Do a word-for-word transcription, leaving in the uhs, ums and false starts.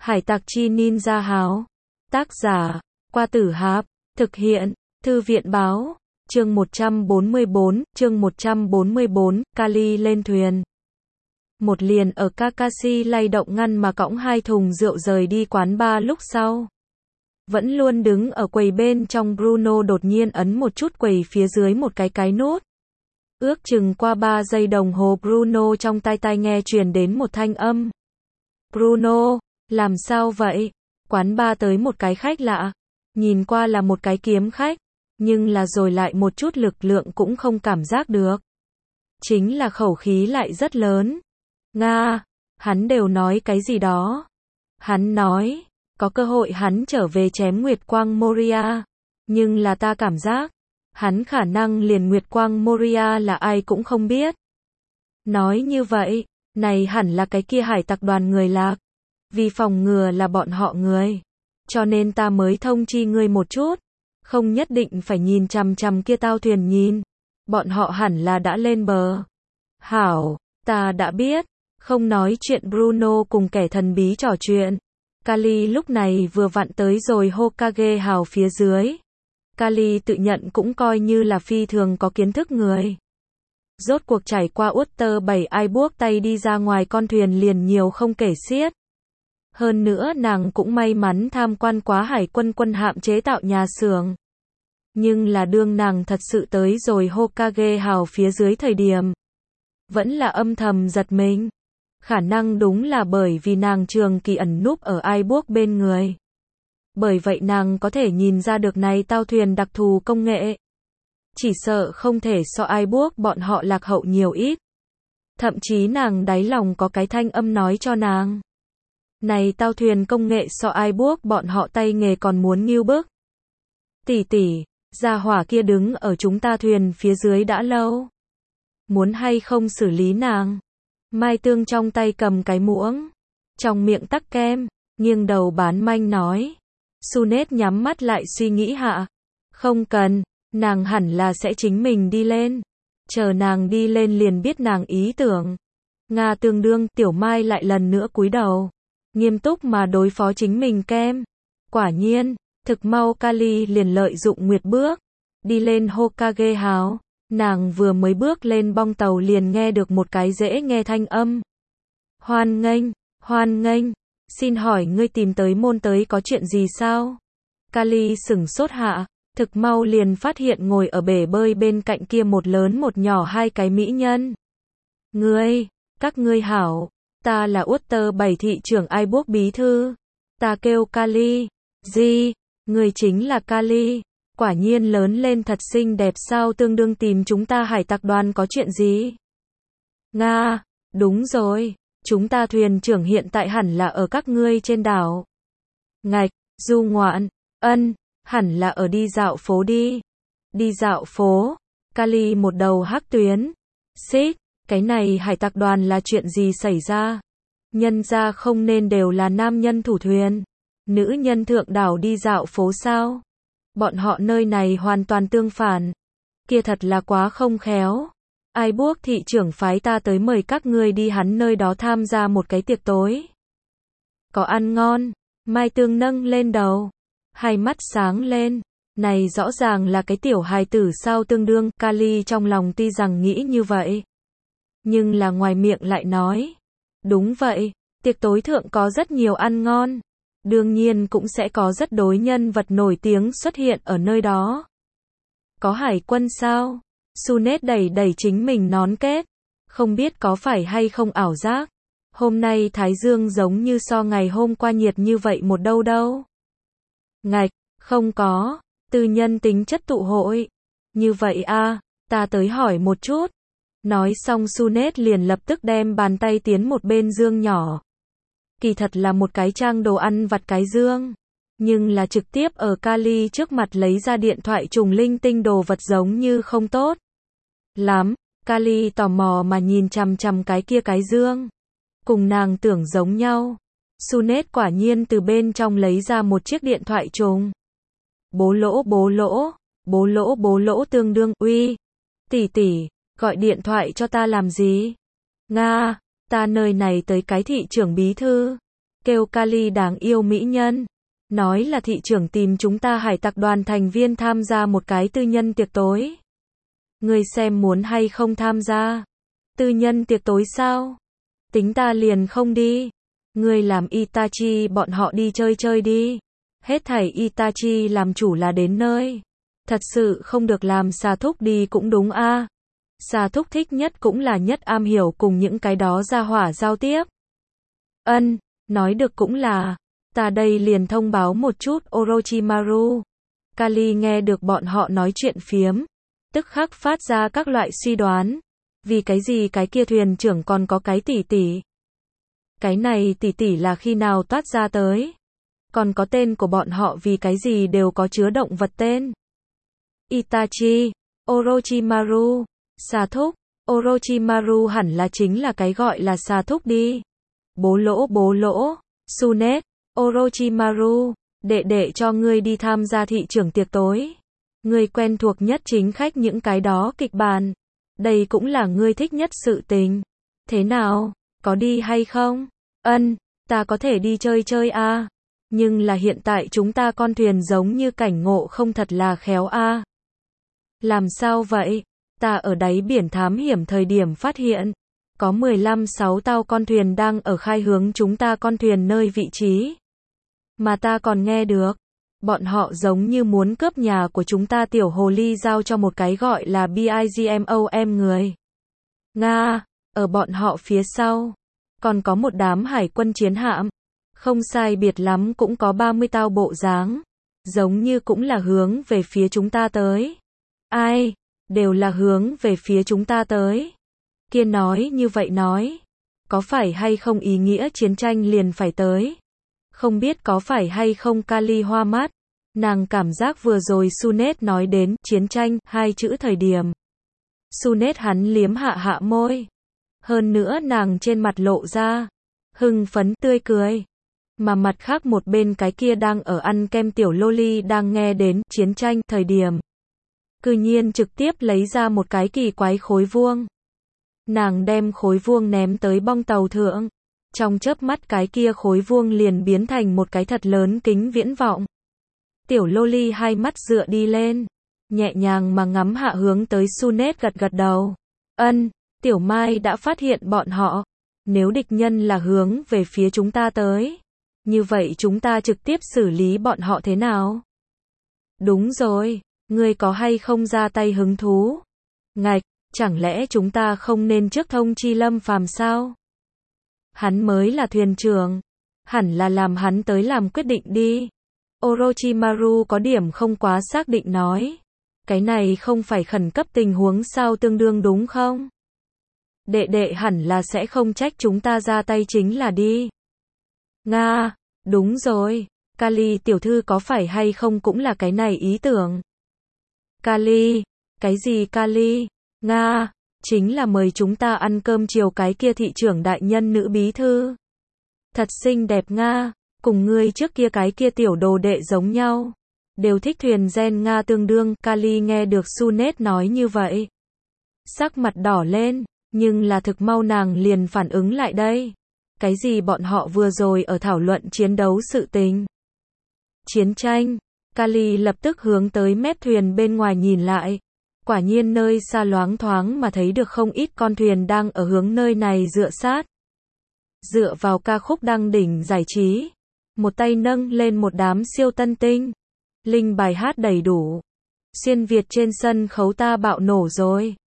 Hải tặc chi ninja háo. Tác giả, Qua Tử Hạp. Thực hiện, Thư viện báo. Chương một trăm bốn mươi bốn, chương một trăm bốn mươi bốn, Kali lên thuyền. Một liền ở Kakashi lay động ngăn mà cõng hai thùng rượu rời đi quán bar lúc sau. Vẫn luôn đứng ở quầy bên trong Bruno đột nhiên ấn một chút quầy phía dưới một cái cái nút. Ước chừng qua ba giây đồng hồ Bruno trong tai tai nghe truyền đến một thanh âm. Bruno, làm sao vậy? Quán bar tới một cái khách lạ. Nhìn qua là một cái kiếm khách. Nhưng là rồi lại một chút lực lượng cũng không cảm giác được. Chính là khẩu khí lại rất lớn. Nga, hắn đều nói cái gì đó. Hắn nói, có cơ hội hắn trở về chém Nguyệt Quang Moria. Nhưng là ta cảm giác, hắn khả năng liền Nguyệt Quang Moria là ai cũng không biết. Nói như vậy, này hẳn là cái kia hải tặc đoàn người lạc. Vì phòng ngừa là bọn họ người. Cho nên ta mới thông chi ngươi một chút. Không nhất định phải nhìn chằm chằm kia tao thuyền nhìn. Bọn họ hẳn là đã lên bờ. Hảo, ta đã biết. Không nói chuyện Bruno cùng kẻ thần bí trò chuyện. Kali lúc này vừa vặn tới rồi Hokage hào phía dưới. Kali tự nhận cũng coi như là phi thường có kiến thức người. Rốt cuộc trải qua Utter bảy ai buốc tay đi ra ngoài con thuyền liền nhiều không kể xiết. Hơn nữa nàng cũng may mắn tham quan quá hải quân quân hạm chế tạo nhà xưởng. Nhưng là đương nàng thật sự tới rồi Hokage hào phía dưới thời điểm. Vẫn là âm thầm giật mình. Khả năng đúng là bởi vì nàng trường kỳ ẩn núp ở ai buốc bên người. Bởi vậy nàng có thể nhìn ra được này tao thuyền đặc thù công nghệ. Chỉ sợ không thể so ai buốc bọn họ lạc hậu nhiều ít. Thậm chí nàng đáy lòng có cái thanh âm nói cho nàng. Này tao thuyền công nghệ so ai buốc bọn họ tay nghề còn muốn nghiêu bức. Tỷ tỷ, gia hỏa kia đứng ở chúng ta thuyền phía dưới đã lâu. Muốn hay không xử lý nàng? Mai Tương trong tay cầm cái muỗng. Trong miệng tắc kem, nghiêng đầu bán manh nói. Sunet nhắm mắt lại suy nghĩ hạ. Không cần, nàng hẳn là sẽ chính mình đi lên. Chờ nàng đi lên liền biết nàng ý tưởng. Nga tương đương, Tiểu Mai lại lần nữa cúi đầu. Nghiêm túc mà đối phó chính mình kem. Quả nhiên, thực mau Kali liền lợi dụng nguyệt bước. Đi lên Hokage hào. Nàng vừa mới bước lên bong tàu liền nghe được một cái dễ nghe thanh âm. Hoan nghênh, hoan nghênh. Xin hỏi ngươi tìm tới môn tới có chuyện gì sao? Kali sửng sốt hạ. Thực mau liền phát hiện ngồi ở bể bơi bên cạnh kia một lớn một nhỏ hai cái mỹ nhân. Ngươi, các ngươi hảo. Ta là Utter bảy thị trưởng ai buốc bí thư. Ta kêu Kali. Gì? Ngươi chính là Kali. Quả nhiên lớn lên thật xinh đẹp sao tương đương tìm chúng ta hải tặc đoàn có chuyện gì? Nga, đúng rồi. Chúng ta thuyền trưởng hiện tại hẳn là ở các ngươi trên đảo. Ngạch, du ngoạn, ân, hẳn là ở đi dạo phố đi. Đi dạo phố. Kali một đầu hắc tuyến. Xích, cái này hải tặc đoàn là chuyện gì xảy ra? Nhân ra không nên đều là nam nhân thủ thuyền. Nữ nhân thượng đảo đi dạo phố sao? Bọn họ nơi này hoàn toàn tương phản. Kia thật là quá không khéo. Ai buốc thị trưởng phái ta tới mời các ngươi đi hắn nơi đó tham gia một cái tiệc tối. Có ăn ngon. Mai Tương nâng lên đầu. Hai mắt sáng lên. Này rõ ràng là cái tiểu hài tử sao tương đương. Kali trong lòng tuy rằng nghĩ như vậy. Nhưng là ngoài miệng lại nói. Đúng vậy. Tiệc tối thượng có rất nhiều ăn ngon. Đương nhiên cũng sẽ có rất đối nhân vật nổi tiếng xuất hiện ở nơi đó. Có hải quân sao? Sunet đẩy đẩy chính mình nón kết. Không biết có phải hay không ảo giác. Hôm nay Thái Dương giống như so ngày hôm qua nhiệt như vậy một đâu đâu. Ngạch, không có. Tư nhân tính chất tụ hội. Như vậy a, ta tới hỏi một chút. Nói xong Sunet liền lập tức đem bàn tay tiến một bên dương nhỏ. Kỳ thật là một cái trang đồ ăn vặt cái dương. Nhưng là trực tiếp ở Kali trước mặt lấy ra điện thoại trùng linh tinh đồ vật giống như không tốt. Lắm, Kali tò mò mà nhìn chằm chằm cái kia cái dương. Cùng nàng tưởng giống nhau. Sunet quả nhiên từ bên trong lấy ra một chiếc điện thoại trùng. Bố lỗ bố lỗ, bố lỗ bố lỗ tương đương, uy. Tỷ tỷ, gọi điện thoại cho ta làm gì? Nga. Ta nơi này tới cái thị trưởng bí thư. kêu Kali đáng yêu mỹ nhân. Nói là thị trưởng tìm chúng ta hải tặc đoàn thành viên tham gia một cái tư nhân tiệc tối. Ngươi xem muốn hay không tham gia? Tư nhân tiệc tối sao? Tính ta liền không đi. Ngươi làm Itachi bọn họ đi chơi chơi đi. Hết thảy Itachi làm chủ là đến nơi. Thật sự không được làm xà thúc đi cũng đúng a. Xà thúc thích nhất cũng là nhất am hiểu cùng những cái đó ra hỏa giao tiếp. Ân, nói được cũng là. Ta đây liền thông báo một chút Orochimaru. Kali nghe được bọn họ nói chuyện phiếm, tức khắc phát ra các loại suy đoán. Vì cái gì cái kia thuyền trưởng còn có cái tỷ tỷ? Cái này tỷ tỷ là khi nào toát ra tới? Còn có tên của bọn họ vì cái gì đều có chứa động vật tên? Itachi, Orochimaru, xà thúc, Orochimaru hẳn là chính là cái gọi là xà thúc đi. Bố lỗ bố lỗ, Tsunade, Orochimaru, đệ đệ cho ngươi đi tham gia thị trưởng tiệc tối. Ngươi quen thuộc nhất chính khách những cái đó kịch bản. Đây cũng là ngươi thích nhất sự tình. Thế nào, có đi hay không? Ân, ta có thể đi chơi chơi a. À. Nhưng là hiện tại chúng ta con thuyền giống như cảnh ngộ không thật là khéo a. À. Làm sao vậy? Ta ở đáy biển thám hiểm thời điểm phát hiện. Có mười lăm sáu tàu con thuyền đang ở khai hướng chúng ta con thuyền nơi vị trí. Mà ta còn nghe được. Bọn họ giống như muốn cướp nhà của chúng ta tiểu hồ ly giao cho một cái gọi là Bigmom người. Nga, ở bọn họ phía sau. Còn có một đám hải quân chiến hạm. Không sai biệt lắm cũng có ba mươi tàu bộ dáng. Giống như cũng là hướng về phía chúng ta tới. Ai? Đều là hướng về phía chúng ta tới. Kia nói như vậy nói. Có phải hay không ý nghĩa chiến tranh liền phải tới? Không biết có phải hay không Kali hoa mắt. Nàng cảm giác vừa rồi Tsunade nói đến chiến tranh hai chữ thời điểm. Tsunade hắn liếm hạ hạ môi. Hơn nữa nàng trên mặt lộ ra hưng phấn tươi cười. Mà mặt khác một bên cái kia đang ở ăn kem tiểu loli đang nghe đến chiến tranh thời điểm. Cư nhiên trực tiếp lấy ra một cái kỳ quái khối vuông. Nàng đem khối vuông ném tới bong tàu thượng. Trong chớp mắt cái kia khối vuông liền biến thành một cái thật lớn kính viễn vọng. Tiểu loli hai mắt dựa đi lên. Nhẹ nhàng mà ngắm hạ hướng tới Tsunade gật gật đầu. Ân, Tiểu Mai đã phát hiện bọn họ. Nếu địch nhân là hướng về phía chúng ta tới. Như vậy chúng ta trực tiếp xử lý bọn họ thế nào? Đúng rồi, ngươi có hay không ra tay hứng thú? Ngạch, chẳng lẽ chúng ta không nên trước thông chi Lâm Phàm sao? Hắn mới là thuyền trưởng. Hẳn là làm hắn tới làm quyết định đi. Orochimaru có điểm không quá xác định nói. Cái này không phải khẩn cấp tình huống sao tương đương đúng không? Đệ đệ hẳn là sẽ không trách chúng ta ra tay chính là đi. Nga, đúng rồi. Kali tiểu thư có phải hay không cũng là cái này ý tưởng. Kali, cái gì Kali? Nga, chính là mời chúng ta ăn cơm chiều cái kia thị trưởng đại nhân nữ bí thư. Thật xinh đẹp Nga, cùng ngươi trước kia cái kia tiểu đồ đệ giống nhau. Đều thích thuyền gen Nga tương đương. Kali nghe được Tsunade nói như vậy. Sắc mặt đỏ lên, nhưng là thực mau nàng liền phản ứng lại đây. Cái gì bọn họ vừa rồi ở thảo luận chiến đấu sự tình? Chiến tranh. Kali lập tức hướng tới mép thuyền bên ngoài nhìn lại. Quả nhiên nơi xa loáng thoáng mà thấy được không ít con thuyền đang ở hướng nơi này dựa sát. Dựa vào ca khúc đăng đỉnh giải trí. Một tay nâng lên một đám siêu tân tinh. Linh bài hát đầy đủ. Xuyên Việt trên sân khấu ta bạo nổ rồi.